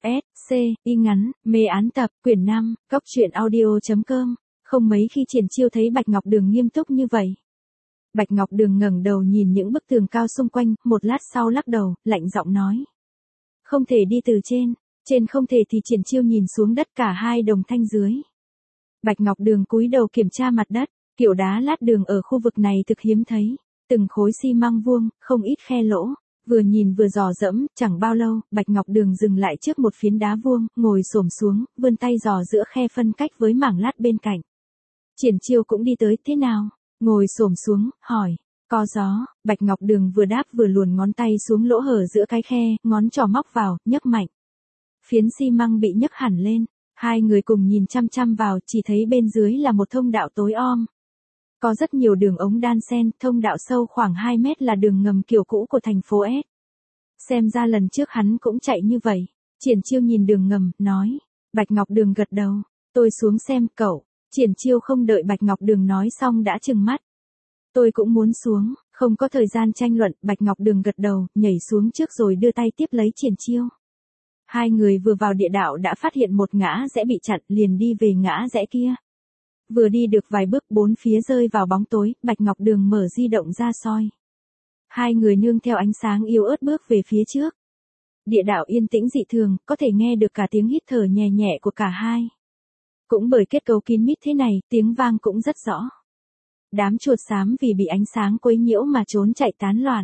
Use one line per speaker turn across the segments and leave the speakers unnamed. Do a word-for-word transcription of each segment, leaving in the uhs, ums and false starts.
S, C, y ngắn, mê án tập, quyển năm, góc truyện audio.com. Không mấy khi Triển Chiêu thấy Bạch Ngọc Đường nghiêm túc như vậy. Bạch Ngọc Đường ngẩng đầu nhìn những bức tường cao xung quanh, một lát sau lắc đầu, lạnh giọng nói. Không thể đi từ trên, trên không thể thì Triển Chiêu nhìn xuống đất, cả hai đồng thanh dưới. Bạch Ngọc Đường cúi đầu kiểm tra mặt đất, kiểu đá lát đường ở khu vực này thực hiếm thấy, từng khối xi măng vuông, không ít khe lỗ. Vừa nhìn vừa dò dẫm, chẳng bao lâu, Bạch Ngọc Đường dừng lại trước một phiến đá vuông, ngồi xổm xuống, vươn tay dò giữa khe phân cách với mảng lát bên cạnh. Triển Chiêu cũng đi tới, thế nào? Ngồi xổm xuống, hỏi. Có gió. Bạch Ngọc Đường vừa đáp vừa luồn ngón tay xuống lỗ hở giữa cái khe, ngón trỏ móc vào, nhấc mạnh. Phiến xi măng bị nhấc hẳn lên. Hai người cùng nhìn chăm chăm vào, chỉ thấy bên dưới là một thông đạo tối om. Có rất nhiều đường ống đan xen, thông đạo sâu khoảng hai mét là đường ngầm kiểu cũ của thành phố S. Xem ra lần trước hắn cũng chạy như vậy. Triển Chiêu nhìn đường ngầm, nói. Bạch Ngọc Đường gật đầu. Tôi xuống xem, cậu. Triển Chiêu không đợi Bạch Ngọc Đường nói xong đã trừng mắt. Tôi cũng muốn xuống, không có thời gian tranh luận, Bạch Ngọc Đường gật đầu, nhảy xuống trước rồi đưa tay tiếp lấy Triển Chiêu. Hai người vừa vào địa đạo đã phát hiện một ngã rẽ bị chặn, liền đi về ngã rẽ kia. Vừa đi được vài bước, bốn phía rơi vào bóng tối, Bạch Ngọc Đường mở di động ra soi. Hai người nương theo ánh sáng yếu ớt bước về phía trước. Địa đạo yên tĩnh dị thường, có thể nghe được cả tiếng hít thở nhẹ nhẹ của cả hai. Cũng bởi kết cấu kín mít thế này, tiếng vang cũng rất rõ. Đám chuột xám vì bị ánh sáng quấy nhiễu mà trốn chạy tán loạn.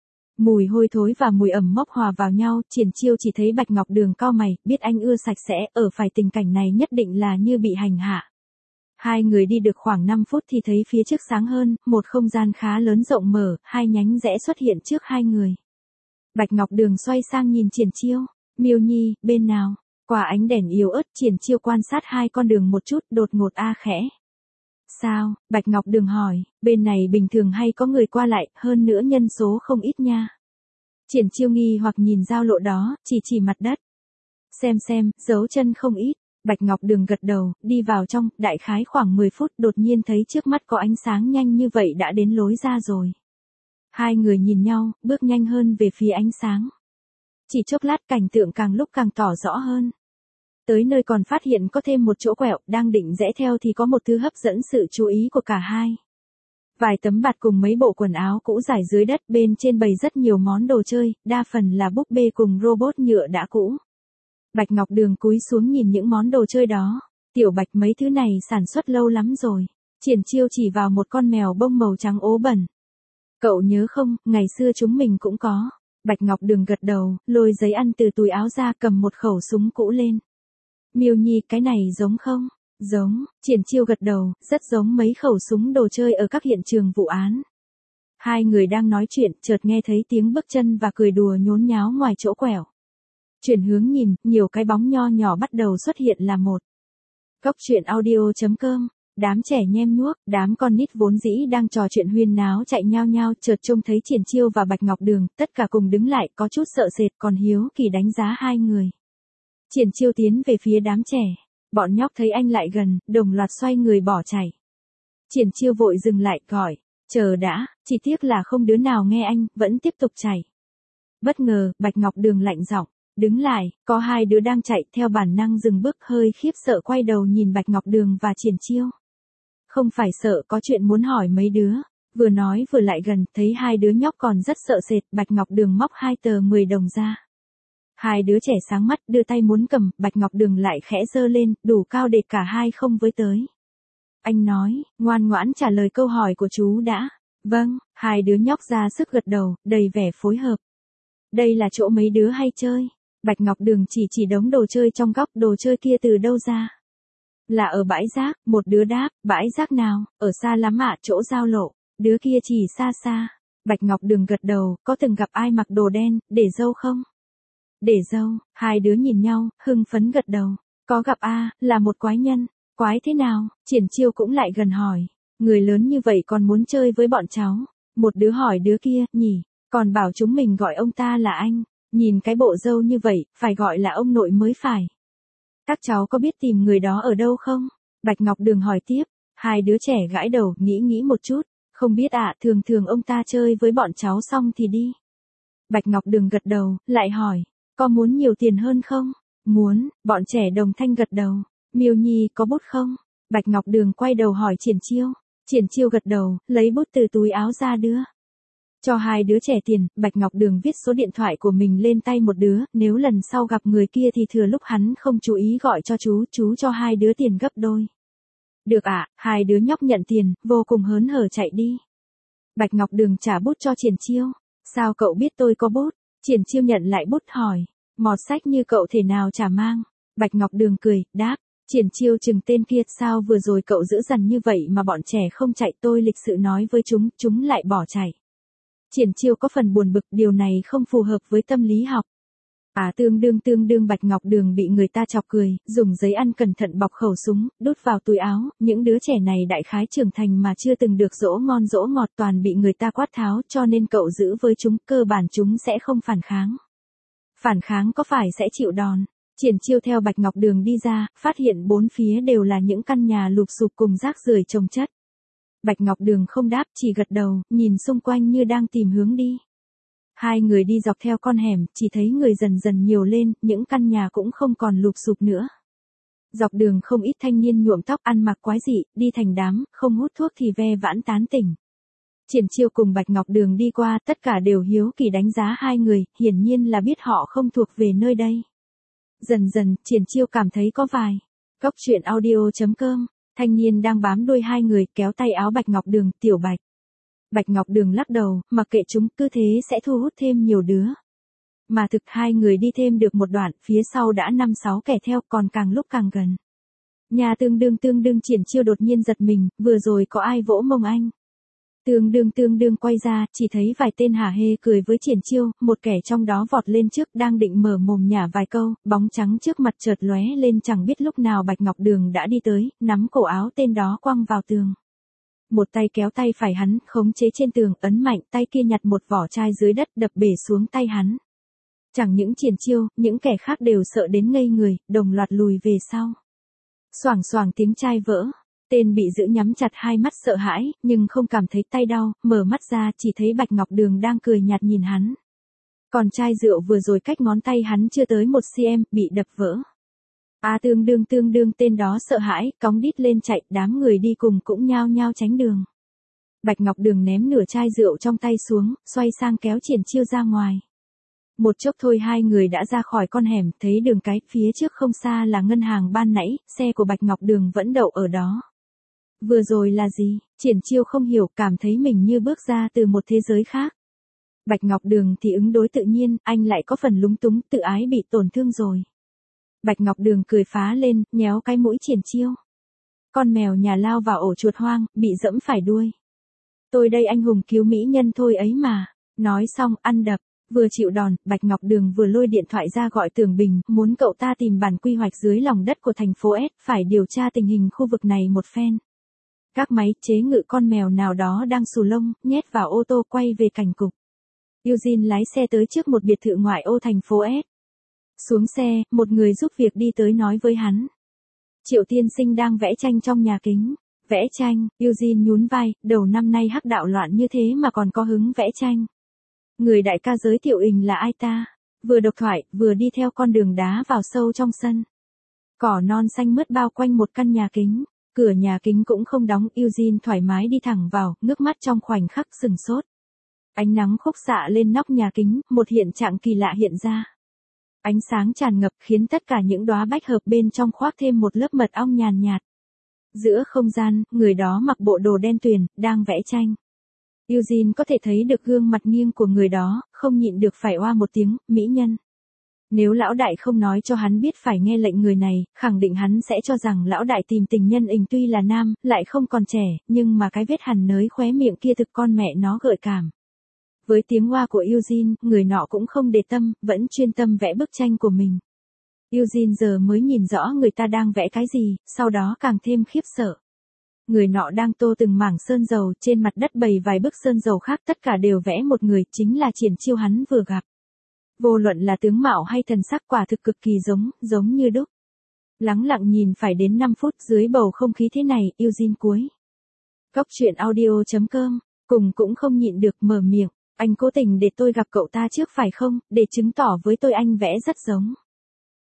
Mùi hôi thối và mùi ẩm mốc hòa vào nhau, Triển Chiêu chỉ thấy Bạch Ngọc Đường cau mày, biết anh ưa sạch sẽ, ở phải tình cảnh này nhất định là như bị hành hạ. Hai người đi được khoảng năm phút thì thấy phía trước sáng hơn, một không gian khá lớn rộng mở, hai nhánh rẽ xuất hiện trước hai người. Bạch Ngọc Đường xoay sang nhìn Triển Chiêu, Miêu Nhi, bên nào? Qua ánh đèn yếu ớt, Triển Chiêu quan sát hai con đường một chút, đột ngột a khẽ. Sao? Bạch Ngọc Đường hỏi, bên này bình thường hay có người qua lại, hơn nữa nhân số không ít nha. Triển Chiêu nghi hoặc nhìn giao lộ đó, chỉ chỉ mặt đất. Xem xem, dấu chân không ít. Bạch Ngọc Đường gật đầu, đi vào trong, đại khái khoảng mười phút, đột nhiên thấy trước mắt có ánh sáng nhanh như vậy đã đến lối ra rồi. Hai người nhìn nhau, bước nhanh hơn về phía ánh sáng. Chỉ chốc lát cảnh tượng càng lúc càng tỏ rõ hơn. Tới nơi còn phát hiện có thêm một chỗ quẹo, đang định rẽ theo thì có một thứ hấp dẫn sự chú ý của cả hai. Vài tấm bạt cùng mấy bộ quần áo cũ rải dưới đất, bên trên bày rất nhiều món đồ chơi, đa phần là búp bê cùng robot nhựa đã cũ. Bạch Ngọc Đường cúi xuống nhìn những món đồ chơi đó. Tiểu Bạch, mấy thứ này sản xuất lâu lắm rồi. Triển Chiêu chỉ vào một con mèo bông màu trắng ố bẩn. Cậu nhớ không, ngày xưa chúng mình cũng có. Bạch Ngọc Đường gật đầu, lôi giấy ăn từ túi áo ra, cầm một khẩu súng cũ lên. Miêu Nhi, cái này giống không? Giống. Triển Chiêu gật đầu, rất giống mấy khẩu súng đồ chơi ở các hiện trường vụ án. Hai người đang nói chuyện, chợt nghe thấy tiếng bước chân và cười đùa nhốn nháo ngoài chỗ quẹo. Chuyển hướng nhìn, nhiều cái bóng nho nhỏ bắt đầu xuất hiện là một. Góc truyện audio.com. Đám trẻ nhem nhuốc, đám con nít vốn dĩ đang trò chuyện huyên náo chạy nhao nhao, chợt trông thấy Triển Chiêu và Bạch Ngọc Đường, tất cả cùng đứng lại, có chút sợ sệt, còn hiếu kỳ đánh giá hai người. Triển Chiêu tiến về phía đám trẻ. Bọn nhóc thấy anh lại gần, đồng loạt xoay người bỏ chạy. Triển Chiêu vội dừng lại, gọi. Chờ đã, chỉ tiếc là không đứa nào nghe anh, vẫn tiếp tục chạy. Bất ngờ, Bạch Ngọc Đường lạnh giọng. Đứng lại, có hai đứa đang chạy, theo bản năng dừng bước, hơi khiếp sợ quay đầu nhìn Bạch Ngọc Đường và Triển Chiêu. Không phải sợ, có chuyện muốn hỏi mấy đứa. Vừa nói vừa lại gần, thấy hai đứa nhóc còn rất sợ sệt, Bạch Ngọc Đường móc hai tờ mười đồng ra. Hai đứa trẻ sáng mắt, đưa tay muốn cầm, Bạch Ngọc Đường lại khẽ giơ lên, đủ cao để cả hai không với tới. Anh nói, ngoan ngoãn trả lời câu hỏi của chú đã. Vâng, hai đứa nhóc ra sức gật đầu, đầy vẻ phối hợp. Đây là chỗ mấy đứa hay chơi. Bạch Ngọc Đường chỉ chỉ đống đồ chơi trong góc, đồ chơi kia từ đâu ra? Là ở bãi rác, một đứa đáp, bãi rác nào, ở xa lắm ạ, chỗ giao lộ, đứa kia chỉ xa xa. Bạch Ngọc Đường gật đầu, có từng gặp ai mặc đồ đen, để dâu không? Để dâu, hai đứa nhìn nhau, hưng phấn gật đầu, có gặp a, là một quái nhân, quái thế nào? Triển Chiêu cũng lại gần hỏi, người lớn như vậy còn muốn chơi với bọn cháu? Một đứa hỏi đứa kia, nhỉ, còn bảo chúng mình gọi ông ta là anh. Nhìn cái bộ dâu như vậy, phải gọi là ông nội mới phải. Các cháu có biết tìm người đó ở đâu không? Bạch Ngọc Đường hỏi tiếp. Hai đứa trẻ gãi đầu, nghĩ nghĩ một chút. Không biết ạ, à, thường thường ông ta chơi với bọn cháu xong thì đi. Bạch Ngọc Đường gật đầu, lại hỏi. Có muốn nhiều tiền hơn không? Muốn, bọn trẻ đồng thanh gật đầu. Miêu Nhi có bút không? Bạch Ngọc Đường quay đầu hỏi Triển Chiêu. Triển Chiêu gật đầu, lấy bút từ túi áo ra đưa. Cho hai đứa trẻ tiền, Bạch Ngọc Đường viết số điện thoại của mình lên tay một đứa, nếu lần sau gặp người kia thì thừa lúc hắn không chú ý gọi cho chú, chú cho hai đứa tiền gấp đôi. Được ạ, à, hai đứa nhóc nhận tiền, vô cùng hớn hở chạy đi. Bạch Ngọc Đường trả bút cho Triển Chiêu. Sao cậu biết tôi có bút? Triển Chiêu nhận lại bút hỏi. Mọt sách như cậu thể nào chả mang. Bạch Ngọc Đường cười, đáp. Triển Chiêu chừng tên kia, sao vừa rồi cậu giữ dằn như vậy mà bọn trẻ không chạy, tôi lịch sự nói với chúng, chúng lại bỏ chạy. Triển Chiêu có phần buồn bực, điều này không phù hợp với tâm lý học. À tương đương tương đương Bạch Ngọc Đường bị người ta chọc cười, dùng giấy ăn cẩn thận bọc khẩu súng, đút vào túi áo, những đứa trẻ này đại khái trưởng thành mà chưa từng được dỗ ngon dỗ ngọt, toàn bị người ta quát tháo, cho nên cậu giữ với chúng, cơ bản chúng sẽ không phản kháng. Phản kháng có phải sẽ chịu đòn? Triển Chiêu theo Bạch Ngọc Đường đi ra, phát hiện bốn phía đều là những căn nhà lụp xụp cùng rác rưởi chồng chất. Bạch Ngọc Đường không đáp, chỉ gật đầu, nhìn xung quanh như đang tìm hướng đi. Hai người đi dọc theo con hẻm, chỉ thấy người dần dần nhiều lên, những căn nhà cũng không còn lụp xụp nữa. Dọc đường không ít thanh niên nhuộm tóc, ăn mặc quái dị, đi thành đám, không hút thuốc thì ve vãn tán tỉnh. Triển Chiêu cùng Bạch Ngọc Đường đi qua, tất cả đều hiếu kỳ đánh giá hai người, hiển nhiên là biết họ không thuộc về nơi đây. Dần dần, Triển Chiêu cảm thấy có vài. Góc truyện audio chấm com, thanh niên đang bám đuôi hai người, kéo tay áo Bạch Ngọc Đường, Tiểu Bạch. Bạch Ngọc Đường lắc đầu, mặc kệ chúng, cứ thế sẽ thu hút thêm nhiều đứa. Mà thực hai người đi thêm được một đoạn, phía sau đã năm sáu kẻ theo, còn càng lúc càng gần. Nhà tương đương tương đương Triển Chiêu đột nhiên giật mình, vừa rồi có ai vỗ mông anh? Tương đương tương đương quay ra, chỉ thấy vài tên hả hê cười với Triển Chiêu, một kẻ trong đó vọt lên trước đang định mở mồm nhả vài câu, bóng trắng trước mặt chợt lóe lên, chẳng biết lúc nào Bạch Ngọc Đường đã đi tới, nắm cổ áo tên đó quăng vào tường. Một tay kéo tay phải hắn, khống chế trên tường, ấn mạnh, tay kia nhặt một vỏ chai dưới đất đập bể xuống tay hắn. Chẳng những Triển Chiêu, những kẻ khác đều sợ đến ngây người, đồng loạt lùi về sau. Xoảng xoảng tiếng chai vỡ. Tên bị giữ nhắm chặt hai mắt sợ hãi, nhưng không cảm thấy tay đau, mở mắt ra chỉ thấy Bạch Ngọc Đường đang cười nhạt nhìn hắn. Còn chai rượu vừa rồi cách ngón tay hắn chưa tới một xăng-ti-mét, bị đập vỡ. À tương đương tương đương tên đó sợ hãi, cóng đít lên chạy, đám người đi cùng cũng nhao nhao tránh đường. Bạch Ngọc Đường ném nửa chai rượu trong tay xuống, xoay sang kéo Triển Chiêu ra ngoài. Một chốc thôi hai người đã ra khỏi con hẻm, thấy đường cái, phía trước không xa là ngân hàng ban nãy, xe của Bạch Ngọc Đường vẫn đậu ở đó. Vừa rồi là gì? Triển Chiêu không hiểu, cảm thấy mình như bước ra từ một thế giới khác. Bạch Ngọc Đường thì ứng đối tự nhiên, anh lại có phần lúng túng, tự ái bị tổn thương rồi. Bạch Ngọc Đường cười phá lên, nhéo cái mũi Triển Chiêu. Con mèo nhà lao vào ổ chuột hoang, bị dẫm phải đuôi. Tôi đây anh hùng cứu mỹ nhân thôi ấy mà. Nói xong, ăn đập. Vừa chịu đòn, Bạch Ngọc Đường vừa lôi điện thoại ra gọi Tưởng Bình, muốn cậu ta tìm bản quy hoạch dưới lòng đất của thành phố S, phải điều tra tình hình khu vực này một phen. Các máy chế ngự con mèo nào đó đang xù lông, nhét vào ô tô quay về cảnh cục. Eugene lái xe tới trước một biệt thự ngoại ô thành phố S. Xuống xe, một người giúp việc đi tới nói với hắn. Triệu tiên sinh đang vẽ tranh trong nhà kính. Vẽ tranh, Eugene nhún vai, đầu năm nay hắc đạo loạn như thế mà còn có hứng vẽ tranh. Người đại ca giới thiệu ình là ai ta? Vừa độc thoại, vừa đi theo con đường đá vào sâu trong sân. Cỏ non xanh mướt bao quanh một căn nhà kính. Cửa nhà kính cũng không đóng, Eugene thoải mái đi thẳng vào, ngước mắt trong khoảnh khắc sừng sốt. Ánh nắng khúc xạ lên nóc nhà kính, một hiện trạng kỳ lạ hiện ra. Ánh sáng tràn ngập khiến tất cả những đóa bách hợp bên trong khoác thêm một lớp mật ong nhàn nhạt. Giữa không gian, người đó mặc bộ đồ đen tuyền, đang vẽ tranh. Eugene có thể thấy được gương mặt nghiêng của người đó, không nhịn được phải oa một tiếng, mỹ nhân. Nếu lão đại không nói cho hắn biết phải nghe lệnh người này, khẳng định hắn sẽ cho rằng lão đại tìm tình nhân ình tuy là nam, lại không còn trẻ, nhưng mà cái vết hằn nới khóe miệng kia thực con mẹ nó gợi cảm. Với tiếng oa của Eugene, người nọ cũng không để tâm, vẫn chuyên tâm vẽ bức tranh của mình. Eugene giờ mới nhìn rõ người ta đang vẽ cái gì, sau đó càng thêm khiếp sợ. Người nọ đang tô từng mảng sơn dầu, trên mặt đất bày vài bức sơn dầu khác, tất cả đều vẽ một người, chính là Triển Chiêu hắn vừa gặp. Vô luận là tướng mạo hay thần sắc, quả thực cực kỳ giống, giống như đúc. Lắng lặng nhìn phải đến năm phút, dưới bầu không khí thế này, Eugene cuối. Góc truyện audio chấm com, cùng cũng không nhịn được mở miệng. Anh cố tình để tôi gặp cậu ta trước phải không, để chứng tỏ với tôi anh vẽ rất giống.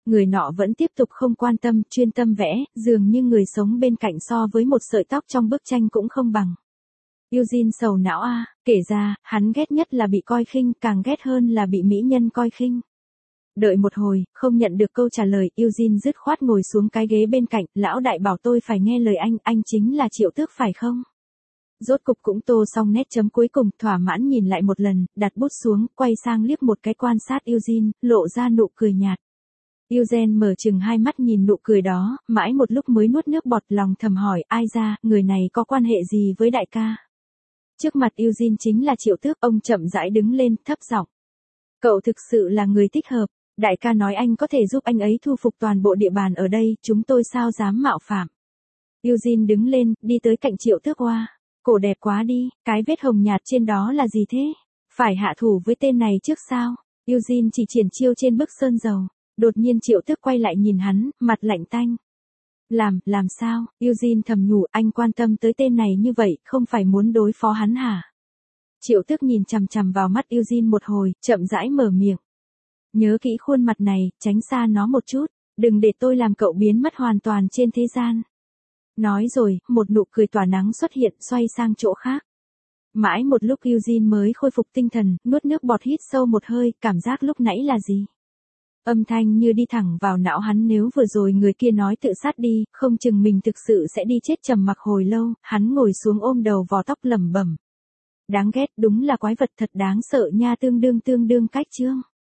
Người nọ vẫn tiếp tục không quan tâm, chuyên tâm vẽ, dường như người sống bên cạnh so với một sợi tóc trong bức tranh cũng không bằng. Eugene sầu não a, kể ra, hắn ghét nhất là bị coi khinh, càng ghét hơn là bị mỹ nhân coi khinh. Đợi một hồi, không nhận được câu trả lời, Eugene dứt khoát ngồi xuống cái ghế bên cạnh, lão đại bảo tôi phải nghe lời anh, anh chính là Triệu Tước phải không? Rốt cục cũng tô xong nét chấm cuối cùng, thỏa mãn nhìn lại một lần, đặt bút xuống, quay sang liếc một cái quan sát Eugene, lộ ra nụ cười nhạt. Eugene mở chừng hai mắt nhìn nụ cười đó, mãi một lúc mới nuốt nước bọt, lòng thầm hỏi, ai ra, người này có quan hệ gì với đại ca? Trước mặt Eugene chính là Triệu Tước, ông chậm rãi đứng lên, thấp giọng. Cậu thực sự là người thích hợp, đại ca nói anh có thể giúp anh ấy thu phục toàn bộ địa bàn ở đây, chúng tôi sao dám mạo phạm. Eugene đứng lên, đi tới cạnh Triệu Tước. Hoa, cổ đẹp quá đi, cái vết hồng nhạt trên đó là gì thế? Phải hạ thủ với tên này trước sao? Eugene chỉ triển chiêu trên bức sơn dầu. Đột nhiên Triệu Tước quay lại nhìn hắn, mặt lạnh tanh. Làm, làm sao? Eugene thầm nhủ, anh quan tâm tới tên này như vậy, không phải muốn đối phó hắn hả? Triệu Tước nhìn chằm chằm vào mắt Eugene một hồi, chậm rãi mở miệng. Nhớ kỹ khuôn mặt này, tránh xa nó một chút, đừng để tôi làm cậu biến mất hoàn toàn trên thế gian. Nói rồi, một nụ cười tỏa nắng xuất hiện, xoay sang chỗ khác. Mãi một lúc Eugene mới khôi phục tinh thần, nuốt nước bọt, hít sâu một hơi, cảm giác lúc nãy là gì? Âm thanh như đi thẳng vào não hắn, nếu vừa rồi người kia nói tự sát đi, không chừng mình thực sự sẽ đi chết. Trầm mặc hồi lâu, hắn ngồi xuống ôm đầu vò tóc lẩm bẩm. Đáng ghét, đúng là quái vật thật đáng sợ nha, tương đương tương đương cách chương.